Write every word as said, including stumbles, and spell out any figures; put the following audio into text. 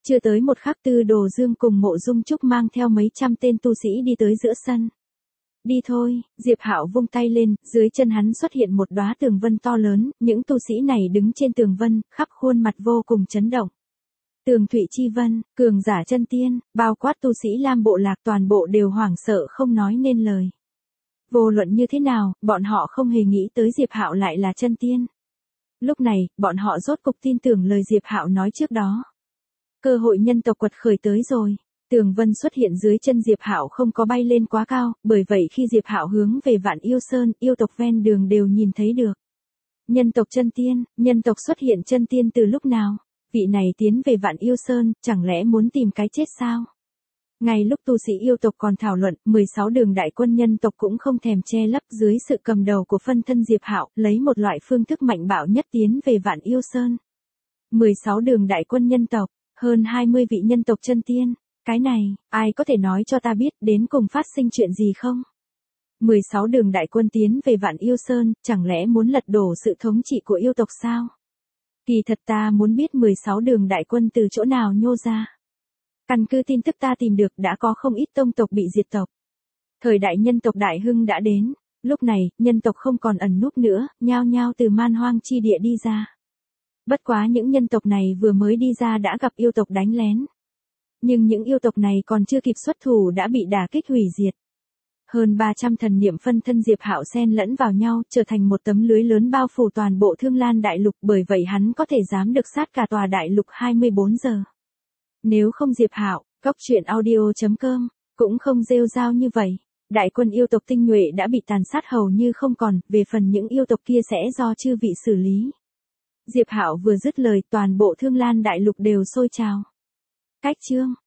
Chưa tới một khắc Tư Đồ Dương cùng Mộ Dung Trúc mang theo mấy trăm tên tu sĩ đi tới giữa sân. Đi thôi, Diệp Hạo vung tay lên, dưới chân hắn xuất hiện một đóa tường vân to lớn, những tu sĩ này đứng trên tường vân, khắp khuôn mặt vô cùng chấn động. Tường Thụy Chi Vân, cường giả chân tiên, bao quát tu sĩ Lam bộ lạc toàn bộ đều hoảng sợ không nói nên lời. Vô luận như thế nào, bọn họ không hề nghĩ tới Diệp Hạo lại là chân tiên. Lúc này, bọn họ rốt cục tin tưởng lời Diệp Hạo nói trước đó. Cơ hội nhân tộc quật khởi tới rồi. Tường vân xuất hiện dưới chân Diệp Hạo không có bay lên quá cao, bởi vậy khi Diệp Hạo hướng về Vạn Yêu Sơn, yêu tộc ven đường đều nhìn thấy được. Nhân tộc chân tiên, nhân tộc xuất hiện chân tiên từ lúc nào? Vị này tiến về Vạn Yêu Sơn, chẳng lẽ muốn tìm cái chết sao? Ngay lúc tu sĩ yêu tộc còn thảo luận, mười sáu đường đại quân nhân tộc cũng không thèm che lấp dưới sự cầm đầu của phân thân Diệp Hạo, lấy một loại phương thức mạnh bạo nhất tiến về Vạn Yêu Sơn. mười sáu đường đại quân nhân tộc, hơn hai mươi vị nhân tộc chân tiên. Cái này, ai có thể nói cho ta biết đến cùng phát sinh chuyện gì không? mười sáu đường đại quân tiến về Vạn Yêu Sơn, chẳng lẽ muốn lật đổ sự thống trị của yêu tộc sao? Kỳ thật ta muốn biết mười sáu đường đại quân từ chỗ nào nhô ra. Căn cứ tin tức ta tìm được đã có không ít tông tộc bị diệt tộc. Thời đại nhân tộc đại hưng đã đến, lúc này, nhân tộc không còn ẩn núp nữa, nhao nhao từ man hoang chi địa đi ra. Bất quá những nhân tộc này vừa mới đi ra đã gặp yêu tộc đánh lén. Nhưng những yêu tộc này còn chưa kịp xuất thủ đã bị đả kích hủy diệt. Hơn ba trăm thần niệm phân thân Diệp Hạo xen lẫn vào nhau, trở thành một tấm lưới lớn bao phủ toàn bộ Thương Lan đại lục, bởi vậy hắn có thể dám được sát cả tòa đại lục hai mươi bốn giờ. Nếu không Diệp Hạo, cốc truyện audio chấm com cũng không rêu rao như vậy. Đại quân yêu tộc tinh nhuệ đã bị tàn sát hầu như không còn, về phần những yêu tộc kia sẽ do chư vị xử lý. Diệp Hạo vừa dứt lời, toàn bộ Thương Lan đại lục đều sôi trào. Cách chương